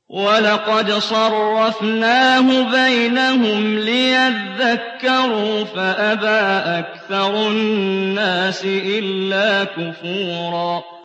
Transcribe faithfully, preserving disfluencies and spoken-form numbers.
وَلَقَدْ صَرَّفْنَاهُ بَيْنَهُمْ لِيَذَّكَّرُوا فَأَبَىٰ أَكْثَرُ النَّاسِ إِلَّا كُفُورًا